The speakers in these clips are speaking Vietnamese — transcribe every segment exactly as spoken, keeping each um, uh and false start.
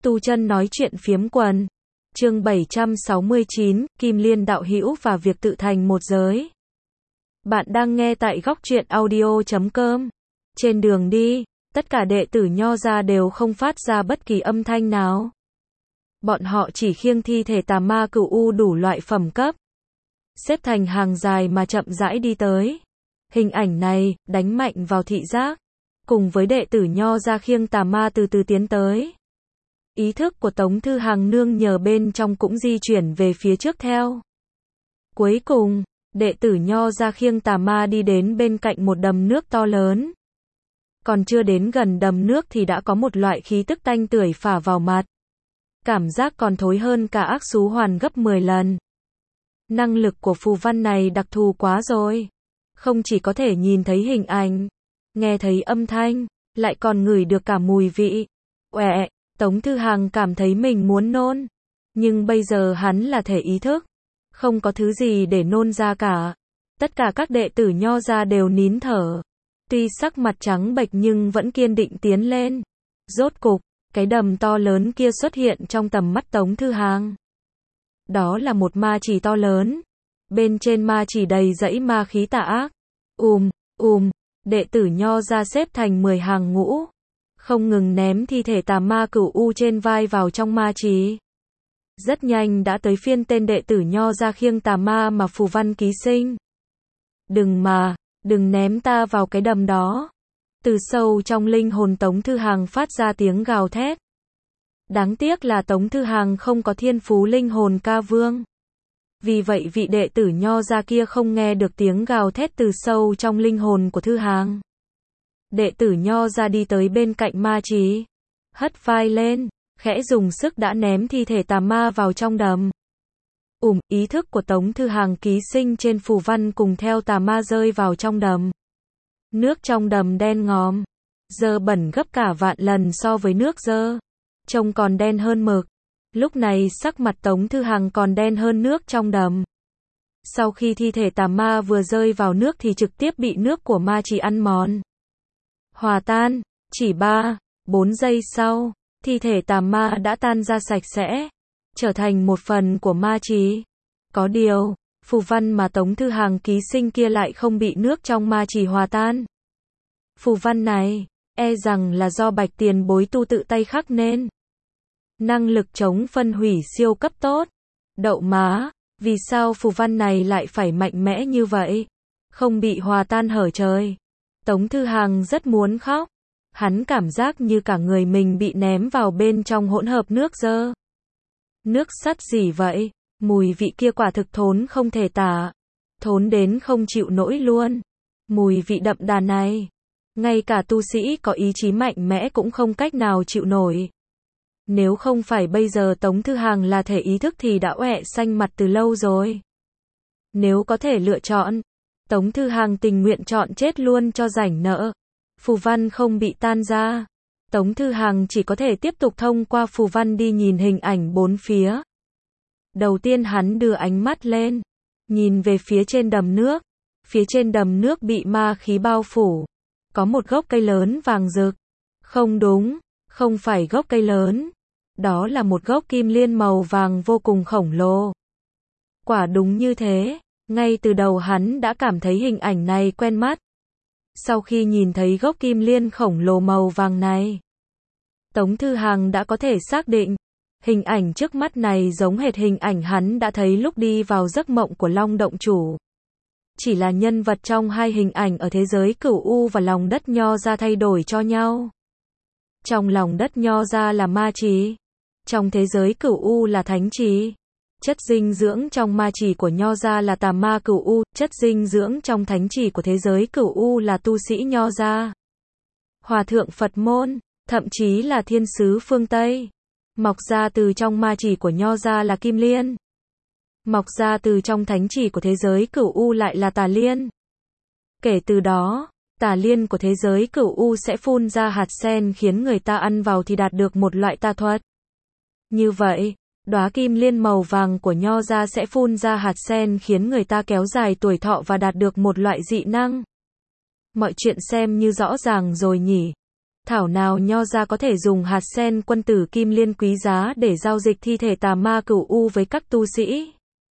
Tu chân nói chuyện phiếm quần. Chương bảy trăm sáu mươi chín, Kim Liên đạo hữu và việc tự thành một giới. Bạn đang nghe tại góc truyện audio chấm com. Trên đường đi, tất cả đệ tử Nho gia đều không phát ra bất kỳ âm thanh nào. Bọn họ chỉ khiêng thi thể tà ma cửu u đủ loại phẩm cấp, xếp thành hàng dài mà chậm rãi đi tới. Hình ảnh này đánh mạnh vào thị giác, cùng với đệ tử Nho gia khiêng tà ma từ từ tiến tới. Ý thức của Tống Thư Hằng nương nhờ bên trong cũng di chuyển về phía trước theo. Cuối cùng, đệ tử Nho gia khiêng tà ma đi đến bên cạnh một đầm nước to lớn. Còn chưa đến gần đầm nước thì đã có một loại khí tức tanh tưởi phả vào mặt. Cảm giác còn thối hơn cả ác xú hoàn gấp mười lần. Năng lực của phù văn này đặc thù quá rồi. Không chỉ có thể nhìn thấy hình ảnh, nghe thấy âm thanh, lại còn ngửi được cả mùi vị. Uệ, Tống Thư Hằng cảm thấy mình muốn nôn. Nhưng bây giờ hắn là thể ý thức, không có thứ gì để nôn ra cả. Tất cả các đệ tử Nho gia đều nín thở. Tuy sắc mặt trắng bệch nhưng vẫn kiên định tiến lên. Rốt cục, cái đầm to lớn kia xuất hiện trong tầm mắt Tống Thư Hằng. Đó là một ma chỉ to lớn. Bên trên ma chỉ đầy dãy ma khí tà ác. Ùm, ùm, đệ tử Nho gia xếp thành mười hàng ngũ, không ngừng ném thi thể tà ma cửu u trên vai vào trong ma chỉ. Rất nhanh đã tới phiên tên đệ tử Nho gia khiêng tà ma mà phù văn ký sinh. Đừng mà, đừng ném ta vào cái đầm đó. Từ sâu trong linh hồn Tống Thư Hằng phát ra tiếng gào thét. Đáng tiếc là Tống Thư Hằng không có thiên phú linh hồn ca vương. Vì vậy vị đệ tử Nho gia kia không nghe được tiếng gào thét từ sâu trong linh hồn của Thư Hằng. Đệ tử Nho gia đi tới bên cạnh ma chỉ, hất vai lên, khẽ dùng sức đã ném thi thể tà ma vào trong đầm. Ùm, ý thức của Tống Thư Hằng ký sinh trên phù văn cùng theo tà ma rơi vào trong đầm. Nước trong đầm đen ngòm, dơ bẩn gấp cả vạn lần so với nước dơ, trông còn đen hơn mực. Lúc này sắc mặt Tống Thư Hằng còn đen hơn nước trong đầm. Sau khi thi thể tà ma vừa rơi vào nước thì trực tiếp bị nước của ma chỉ ăn mòn, hòa tan. Chỉ ba, bốn giây sau, thi thể tà ma đã tan ra sạch sẽ, trở thành một phần của ma chỉ. Có điều, phù văn mà Tống Thư Hằng ký sinh kia lại không bị nước trong ma chỉ hòa tan. Phù văn này, e rằng là do Bạch Tiền Bối tu tự tay khắc nên. Năng lực chống phân hủy siêu cấp tốt. Đậu má, vì sao phù văn này lại phải mạnh mẽ như vậy? Không bị hòa tan hở trời. Tống Thư Hằng rất muốn khóc. Hắn cảm giác như cả người mình bị ném vào bên trong hỗn hợp nước dơ. Nước sắt gì vậy? Mùi vị kia quả thực thốn không thể tả. Thốn đến không chịu nổi luôn. Mùi vị đậm đà này, ngay cả tu sĩ có ý chí mạnh mẽ cũng không cách nào chịu nổi. Nếu không phải bây giờ Tống Thư Hằng là thể ý thức thì đã oẹ xanh mặt từ lâu rồi. Nếu có thể lựa chọn, Tống Thư Hằng tình nguyện chọn chết luôn cho rảnh nợ. Phù văn không bị tan ra, Tống Thư Hằng chỉ có thể tiếp tục thông qua phù văn đi nhìn hình ảnh bốn phía. Đầu tiên hắn đưa ánh mắt lên, nhìn về phía trên đầm nước. Phía trên đầm nước bị ma khí bao phủ. Có một gốc cây lớn vàng rực. Không đúng, không phải gốc cây lớn. Đó là một gốc kim liên màu vàng vô cùng khổng lồ. Quả đúng như thế, ngay từ đầu hắn đã cảm thấy hình ảnh này quen mắt. Sau khi nhìn thấy gốc kim liên khổng lồ màu vàng này, Tống Thư Hằng đã có thể xác định, hình ảnh trước mắt này giống hệt hình ảnh hắn đã thấy lúc đi vào giấc mộng của Long Động Chủ. Chỉ là nhân vật trong hai hình ảnh ở thế giới cửu u và lòng đất Nho gia thay đổi cho nhau. Trong lòng đất Nho gia là ma chỉ, trong thế giới cửu u là thánh chỉ. Chất dinh dưỡng trong ma chỉ của Nho gia là tà ma cửu u, chất dinh dưỡng trong thánh chỉ của thế giới cửu u là tu sĩ Nho gia, hòa thượng Phật môn, thậm chí là thiên sứ phương Tây. Mọc ra từ trong ma chỉ của Nho gia là kim liên, mọc ra từ trong thánh chỉ của thế giới cửu u lại là tà liên. Kể từ đó, tà liên của thế giới cửu u sẽ phun ra hạt sen khiến người ta ăn vào thì đạt được một loại tà thuật. Như vậy, đóa kim liên màu vàng của Nho gia sẽ phun ra hạt sen khiến người ta kéo dài tuổi thọ và đạt được một loại dị năng. Mọi chuyện xem như rõ ràng rồi nhỉ. thảo nào Nho gia có thể dùng hạt sen quân tử kim liên quý giá để giao dịch thi thể tà ma cửu u với các tu sĩ.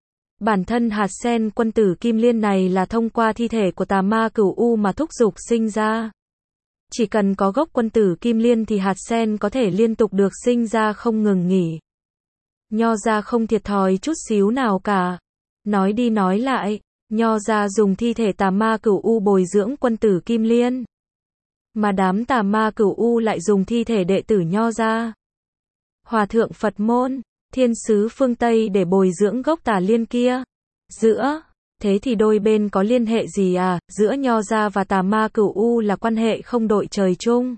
Bản thân hạt sen quân tử kim liên này là thông qua thi thể của tà ma cửu u mà thúc dục sinh ra. Chỉ cần có gốc quân tử kim liên thì hạt sen có thể liên tục được sinh ra không ngừng nghỉ. Nho gia không thiệt thòi chút xíu nào cả. Nói đi nói lại, Nho gia dùng thi thể tà ma cửu u bồi dưỡng quân tử kim liên. Mà đám tà ma cửu u lại dùng thi thể đệ tử Nho gia. Hòa thượng Phật môn, thiên sứ phương Tây để bồi dưỡng gốc tà liên kia. Giữa, thế thì đôi bên có liên hệ gì à? Giữa Nho gia và tà ma cửu u là quan hệ không đội trời chung.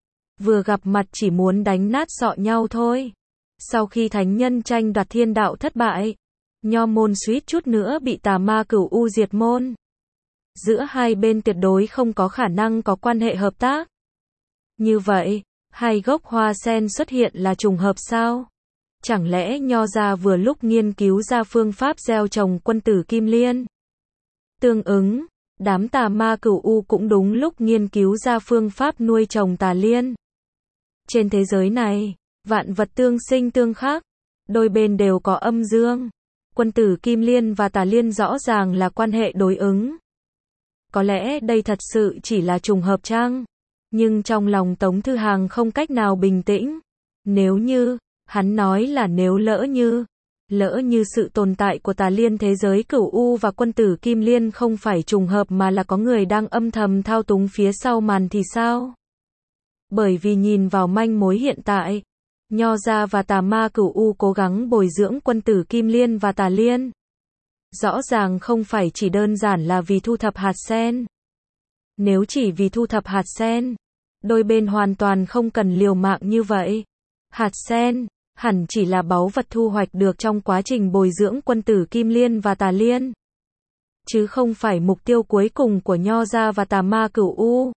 Vừa gặp mặt chỉ muốn đánh nát sọ nhau thôi. Sau khi thánh nhân tranh đoạt thiên đạo thất bại, Nho môn suýt chút nữa bị tà ma cửu u diệt môn. Giữa hai bên tuyệt đối không có khả năng có quan hệ hợp tác. Như vậy, hai gốc hoa sen xuất hiện là trùng hợp sao? Chẳng lẽ Nho gia vừa lúc nghiên cứu ra phương pháp gieo trồng quân tử kim liên? Tương ứng, đám tà ma cửu u cũng đúng lúc nghiên cứu ra phương pháp nuôi trồng tà liên. Trên thế giới này, vạn vật tương sinh tương khắc, đôi bên đều có âm dương. Quân tử kim liên và tà liên rõ ràng là quan hệ đối ứng. Có lẽ đây thật sự chỉ là trùng hợp chăng? Nhưng trong lòng Tống Thư Hàng không cách nào bình tĩnh. Nếu như, hắn nói là nếu lỡ như, lỡ như sự tồn tại của tà liên thế giới cửu u và quân tử kim liên không phải trùng hợp mà là có người đang âm thầm thao túng phía sau màn thì sao? Bởi vì nhìn vào manh mối hiện tại, Nho gia và tà ma cửu u cố gắng bồi dưỡng quân tử kim liên và tà liên. Rõ ràng không phải chỉ đơn giản là vì thu thập hạt sen. Nếu chỉ vì thu thập hạt sen, đôi bên hoàn toàn không cần liều mạng như vậy. Hạt sen, hẳn chỉ là báu vật thu hoạch được trong quá trình bồi dưỡng quân tử kim liên và tà liên. Chứ không phải mục tiêu cuối cùng của Nho gia và tà ma cửu u.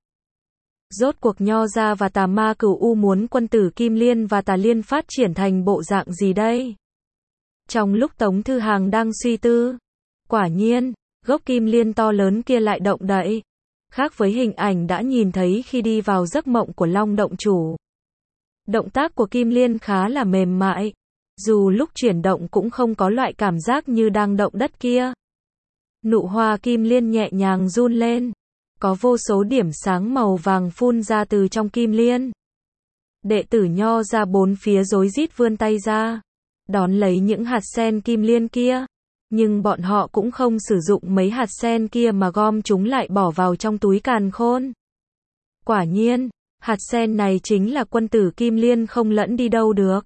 Rốt cuộc Nho gia và tà ma cửu u muốn quân tử kim liên và tà liên phát triển thành bộ dạng gì đây? Trong lúc Tống Thư Hàng đang suy tư, quả nhiên, gốc kim liên to lớn kia lại động đậy. Khác với hình ảnh đã nhìn thấy khi đi vào giấc mộng của Long động chủ. Động tác của kim liên khá là mềm mại. Dù lúc chuyển động cũng không có loại cảm giác như đang động đất kia. Nụ hoa kim liên nhẹ nhàng run lên. Có vô số điểm sáng màu vàng phun ra từ trong kim liên. Đệ tử Nho ra bốn phía rối rít vươn tay ra, đón lấy những hạt sen kim liên kia. Nhưng bọn họ cũng không sử dụng mấy hạt sen kia mà gom chúng lại bỏ vào trong túi càn khôn. Quả nhiên, hạt sen này chính là quân tử kim liên không lẫn đi đâu được.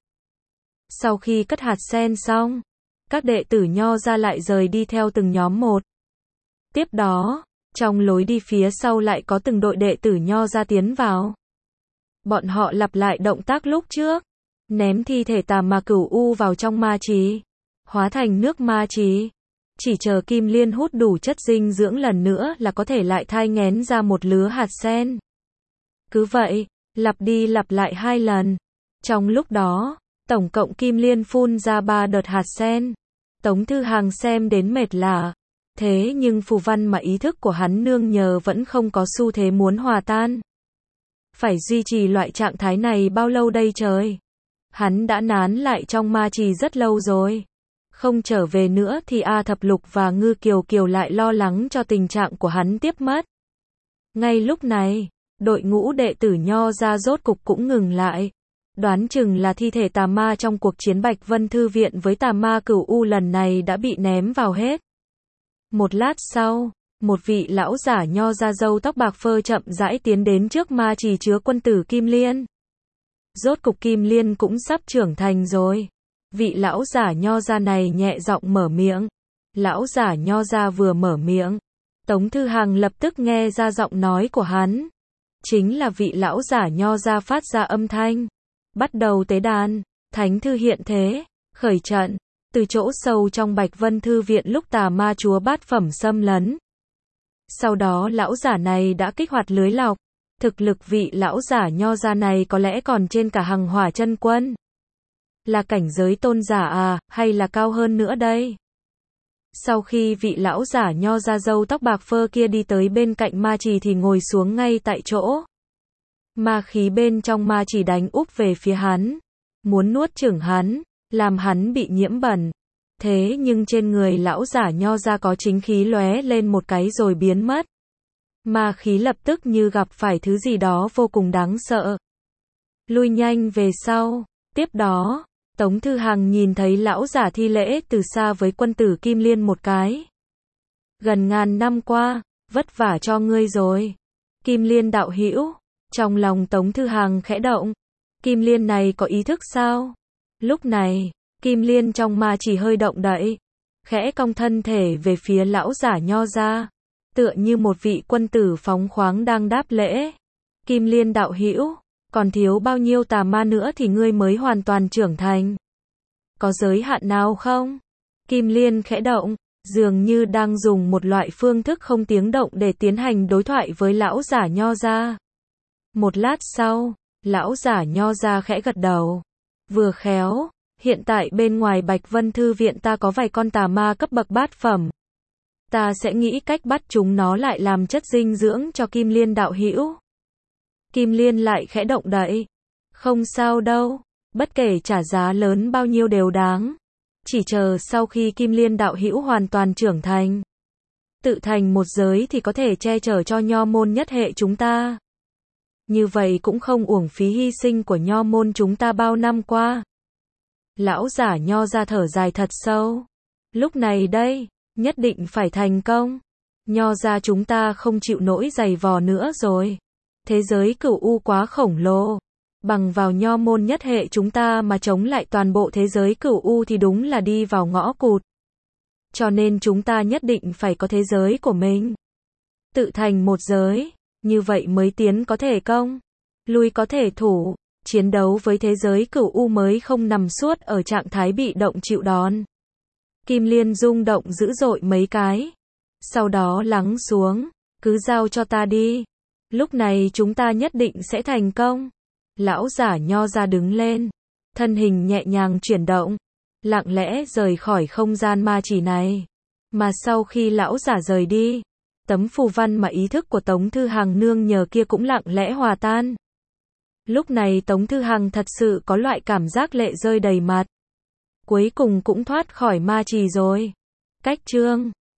Sau khi cất hạt sen xong, các đệ tử Nho ra lại rời đi theo từng nhóm một. Tiếp đó, trong lối đi phía sau lại có từng đội đệ tử Nho ra tiến vào. Bọn họ lặp lại động tác lúc trước, ném thi thể tà ma cửu u vào trong ma trì, hóa thành nước ma trì. Chỉ chờ kim liên hút đủ chất dinh dưỡng lần nữa là có thể lại thai nghén ra một lứa hạt sen. Cứ vậy, lặp đi lặp lại hai lần. Trong lúc đó, tổng cộng kim liên phun ra ba đợt hạt sen. Tống Thư Hàng xem đến mệt lả. Thế nhưng phù văn mà ý thức của hắn nương nhờ vẫn không có xu thế muốn hòa tan. Phải duy trì loại trạng thái này bao lâu đây trời? Hắn đã nán lại trong ma trì rất lâu rồi. Không trở về nữa thì A Thập Lục và Ngư Kiều Kiều lại lo lắng cho tình trạng của hắn tiếp mất. Ngay lúc này, đội ngũ đệ tử Nho ra rốt cục cũng ngừng lại. Đoán chừng là thi thể tà ma trong cuộc chiến Bạch Vân Thư Viện với tà ma cửu u lần này đã bị ném vào hết. Một lát sau, một vị lão giả Nho ra râu tóc bạc phơ chậm rãi tiến đến trước ma trì chứa quân tử kim liên. Rốt cục kim liên cũng sắp trưởng thành rồi. Vị lão giả Nho ra này nhẹ giọng mở miệng. Lão giả Nho ra vừa mở miệng, Tống Thư Hàng lập tức nghe ra giọng nói của hắn. Chính là vị lão giả Nho ra phát ra âm thanh. Bắt đầu tế đàn, thánh thư hiện thế, khởi trận. Từ chỗ sâu trong Bạch Vân Thư Viện lúc tà ma chúa bát phẩm xâm lấn. Sau đó lão giả này đã kích hoạt lưới lọc. Thực lực vị lão giả Nho ra này có lẽ còn trên cả Hằng Hỏa Chân Quân. Là cảnh giới tôn giả à, hay là cao hơn nữa đây? Sau khi vị lão giả Nho ra râu tóc bạc phơ kia đi tới bên cạnh ma trì thì ngồi xuống ngay tại chỗ. Ma khí bên trong ma chỉ đánh úp về phía hắn, muốn nuốt chửng hắn, làm hắn bị nhiễm bẩn. Thế nhưng trên người lão giả Nho ra có chính khí lóe lên một cái rồi biến mất. Ma khí lập tức như gặp phải thứ gì đó vô cùng đáng sợ. Lui nhanh về sau. Tiếp đó, Tống Thư Hằng nhìn thấy lão giả thi lễ từ xa với quân tử Kim Liên một cái. Gần ngàn năm qua, vất vả cho ngươi rồi. Kim Liên đạo hữu. Trong lòng Tống Thư Hằng khẽ động. Kim Liên này có ý thức sao? Lúc này, Kim Liên trong ma chỉ hơi động đậy, khẽ cong thân thể về phía lão giả Nho ra, tựa như một vị quân tử phóng khoáng đang đáp lễ. Kim Liên đạo hữu, còn thiếu bao nhiêu tà ma nữa thì ngươi mới hoàn toàn trưởng thành? Có giới hạn nào không? Kim Liên khẽ động, dường như đang dùng một loại phương thức không tiếng động để tiến hành đối thoại với lão giả Nho ra. Một lát sau, lão giả Nho ra khẽ gật đầu. Vừa khéo, hiện tại bên ngoài Bạch Vân Thư viện ta có vài con tà ma cấp bậc bát phẩm. Ta sẽ nghĩ cách bắt chúng nó lại làm chất dinh dưỡng cho Kim Liên đạo hữu. Kim Liên lại khẽ động đậy. Không sao đâu, bất kể trả giá lớn bao nhiêu đều đáng. Chỉ chờ sau khi Kim Liên đạo hữu hoàn toàn trưởng thành, tự thành một giới thì có thể che chở cho nho môn nhất hệ chúng ta. Như vậy cũng không uổng phí hy sinh của nho môn chúng ta bao năm qua. Lão giả Nho ra thở dài thật sâu. Lúc này đây, nhất định phải thành công. Nho ra chúng ta không chịu nổi giày vò nữa rồi. Thế giới cửu u quá khổng lồ. Bằng vào nho môn nhất hệ chúng ta mà chống lại toàn bộ thế giới cửu u thì đúng là đi vào ngõ cụt. Cho nên chúng ta nhất định phải có thế giới của mình. Tự thành một giới, như vậy mới tiến có thể công, lui có thể thủ. Chiến đấu với thế giới cửu u mới không nằm suốt ở trạng thái bị động chịu đòn. Kim Liên rung động dữ dội mấy cái. Sau đó lắng xuống. Cứ giao cho ta đi. Lúc này chúng ta nhất định sẽ thành công. Lão giả Nho ra đứng lên. Thân hình nhẹ nhàng chuyển động. Lặng lẽ rời khỏi không gian ma chỉ này. Mà sau khi lão giả rời đi, tấm phù văn mà ý thức của Tống Thư Hằng nương nhờ kia cũng lặng lẽ hòa tan. Lúc này Tống Thư Hằng thật sự có loại cảm giác lệ rơi đầy mặt. Cuối cùng cũng thoát khỏi ma trì rồi. Cách chương